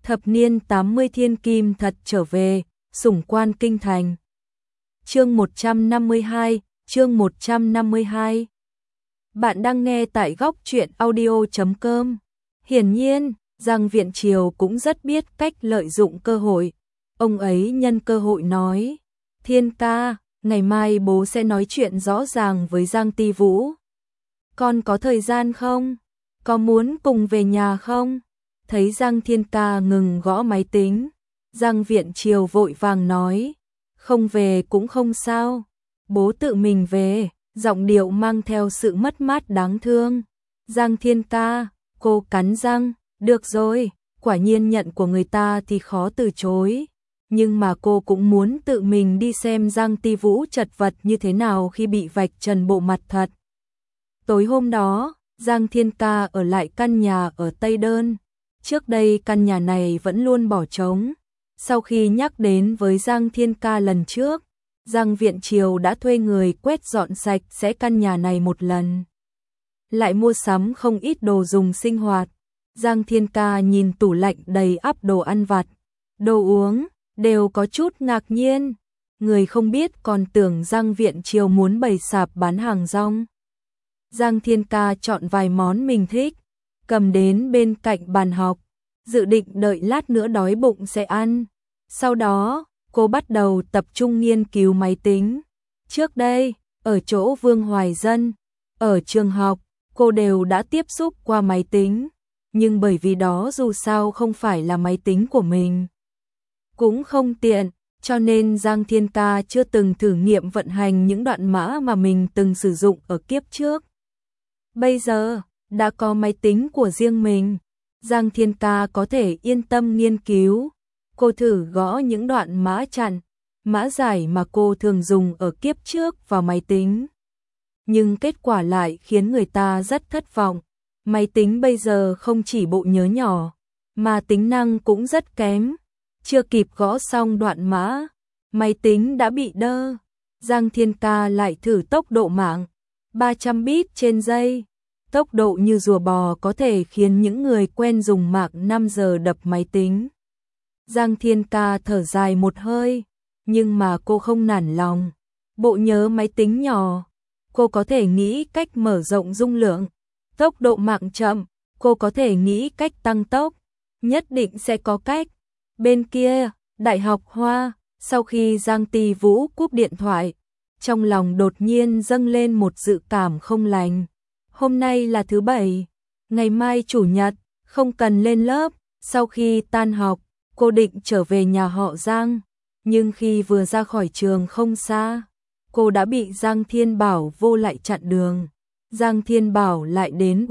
Thập niên 80 thiên kim thật trở về, sủng quan kinh thành. Chương 152, chương 152. Bạn đang nghe tại góc truyện audio.com. Hiển nhiên, Giang Viễn Triều cũng rất biết cách lợi dụng cơ hội. Ông ấy nhân cơ hội nói, Thiên ca, ngày mai bố sẽ nói chuyện rõ ràng với Giang Ti Vũ. Con có thời gian không? Có muốn cùng về nhà không? Thấy Giang Thiên ca ngừng gõ máy tính, Giang Viễn Triều vội vàng nói, không về cũng không sao, bố tự mình về, giọng điệu mang theo sự mất mát đáng thương. Giang Thiên ca, cô cắn răng, được rồi, quả nhiên nhận của người ta thì khó từ chối, nhưng mà cô cũng muốn tự mình đi xem Giang Ti Vũ chật vật như thế nào khi bị vạch trần bộ mặt thật. Tối hôm đó, Giang Thiên ca ở lại căn nhà ở Tây Đơn. Trước đây căn nhà này vẫn luôn bỏ trống. Sau khi nhắc đến với Giang Thiên ca lần trước, Giang Viễn Triều đã thuê người quét dọn sạch sẽ căn nhà này một lần. Lại mua sắm không ít đồ dùng sinh hoạt. Giang Thiên ca nhìn tủ lạnh đầy ắp đồ ăn vặt, đồ uống, đều có chút ngạc nhiên. Người không biết còn tưởng Giang Viễn Triều muốn bày sạp bán hàng rong. Giang Thiên ca chọn vài món mình thích, cầm đến bên cạnh bàn học, dự định đợi lát nữa đói bụng sẽ ăn. Sau đó, cô bắt đầu tập trung nghiên cứu máy tính. Trước đây, ở chỗ Vương Hoài Dân, ở trường học, cô đều đã tiếp xúc qua máy tính, nhưng bởi vì đó dù sao không phải là máy tính của mình, cũng không tiện, cho nên Giang Thiên ca chưa từng thử nghiệm vận hành những đoạn mã mà mình từng sử dụng ở kiếp trước. Bây giờ, đã có máy tính của riêng mình, Giang Thiên ca có thể yên tâm nghiên cứu. Cô thử gõ những đoạn mã chặn, mã giải mà cô thường dùng ở kiếp trước vào máy tính. Nhưng kết quả lại khiến người ta rất thất vọng. Máy tính bây giờ không chỉ bộ nhớ nhỏ, mà tính năng cũng rất kém. Chưa kịp gõ xong đoạn mã, máy tính đã bị đơ. Giang Thiên ca lại thử tốc độ mạng, 300 bit trên giây. Tốc độ như rùa bò có thể khiến những người quen dùng mạng 5 giờ đập máy tính. Giang Thiên ca thở dài một hơi, nhưng mà cô không nản lòng. Bộ nhớ máy tính nhỏ, cô có thể nghĩ cách mở rộng dung lượng. Tốc độ mạng chậm, cô có thể nghĩ cách tăng tốc. Nhất định sẽ có cách. Bên kia, Đại học Hoa, sau khi Giang Ti Vũ cúp điện thoại, trong lòng đột nhiên dâng lên một dự cảm không lành. Hôm nay là thứ Bảy, ngày mai Chủ nhật, không cần lên lớp. Sau khi tan học, cô định trở về nhà họ Giang, nhưng khi vừa ra khỏi trường không xa, cô đã bị Giang Thiên Bảo vô lại chặn đường. Giang Thiên Bảo lại đến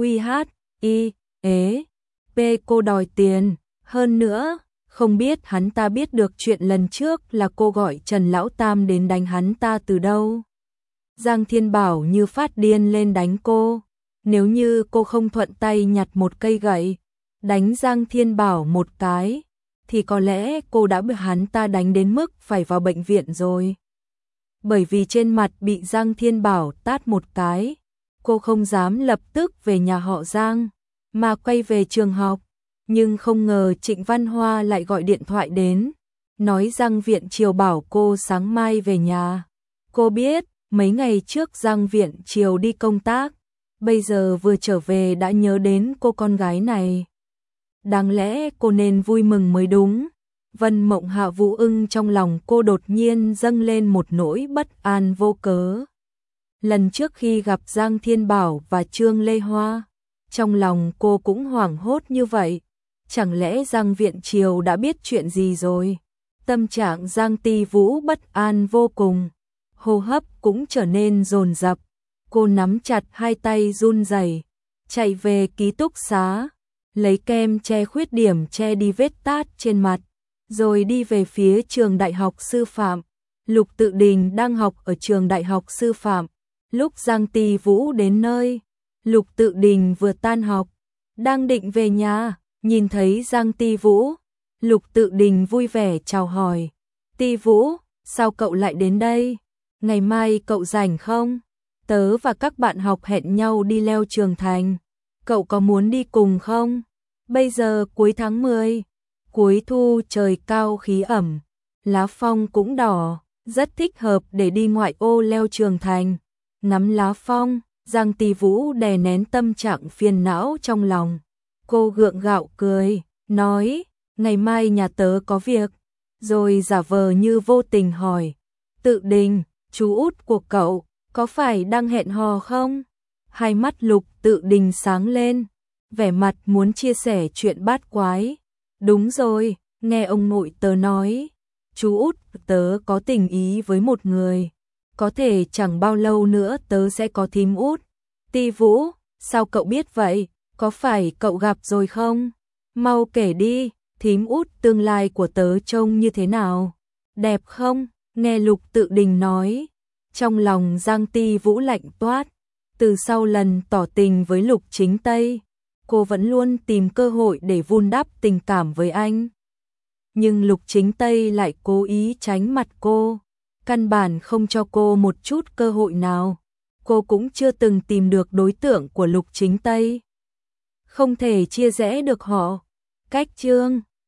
P cô đòi tiền, hơn nữa, không biết hắn ta biết được chuyện lần trước là cô gọi Trần Lão Tam đến đánh hắn ta từ đâu. Giang Thiên Bảo như phát điên lên đánh cô. Nếu như cô không thuận tay nhặt một cây gậy, đánh Giang Thiên Bảo một cái, thì có lẽ cô đã bị hắn ta đánh đến mức phải vào bệnh viện rồi. Bởi vì trên mặt bị Giang Thiên Bảo tát một cái, cô không dám lập tức về nhà họ Giang, mà quay về trường học. Nhưng không ngờ Trịnh Văn Hoa lại gọi điện thoại đến, nói Giang Viễn Triều bảo cô sáng mai về nhà. Cô biết, mấy ngày trước Giang Viễn Triều đi công tác, bây giờ vừa trở về đã nhớ đến cô con gái này. Đáng lẽ cô nên vui mừng mới đúng. Vân Mộng Hạ Vũ Ưng trong lòng cô đột nhiên dâng lên một nỗi bất an vô cớ. Lần trước khi gặp Giang Thiên Bảo và Trương Lê Hoa, trong lòng cô cũng hoảng hốt như vậy. Chẳng lẽ Giang Viễn Triều đã biết chuyện gì rồi? Tâm trạng Giang Ti Vũ bất an vô cùng, hô hấp cũng trở nên dồn dập. Cô nắm chặt hai tay run rẩy, chạy về ký túc xá, lấy kem che khuyết điểm che đi vết tát trên mặt, rồi đi về phía trường đại học sư phạm. Lục Tự Đình đang học ở trường đại học sư phạm. Lúc Giang Ti Vũ đến nơi, Lục Tự Đình vừa tan học, đang định về nhà, nhìn thấy Giang Ti Vũ. Lục Tự Đình vui vẻ chào hỏi, Ti Vũ, sao cậu lại đến đây? Ngày mai cậu rảnh không? Tớ và các bạn học hẹn nhau đi leo Trường Thành. Cậu có muốn đi cùng không? Bây giờ cuối tháng 10, Cuối thu trời cao khí ẩm, lá phong cũng đỏ, rất thích hợp để đi ngoại ô leo Trường Thành. Ngắm lá phong, Giang Ti Vũ đè nén tâm trạng phiền não trong lòng. Cô gượng gạo cười, nói, ngày mai nhà tớ có việc, rồi giả vờ như vô tình hỏi, Tự Đình, chú út của cậu, có phải đang hẹn hò không? Hai mắt Lục Tự Đình sáng lên, vẻ mặt muốn chia sẻ chuyện bát quái. Đúng rồi, nghe ông nội tớ nói, chú út tớ có tình ý với một người, có thể chẳng bao lâu nữa tớ sẽ có thím út. Ti Vũ, sao cậu biết vậy, có phải cậu gặp rồi không? Mau kể đi, thím út tương lai của tớ trông như thế nào? Đẹp không? Nghe Lục Tự Đình nói, trong lòng Giang Ti Vũ lạnh toát. Từ sau lần tỏ tình với Lục Chính Tây, cô vẫn luôn tìm cơ hội để vun đắp tình cảm với anh. Nhưng Lục Chính Tây lại cố ý tránh mặt cô, căn bản không cho cô một chút cơ hội nào. Cô cũng chưa từng tìm được đối tượng của Lục Chính Tây. Không thể chia rẽ được họ. Cách chương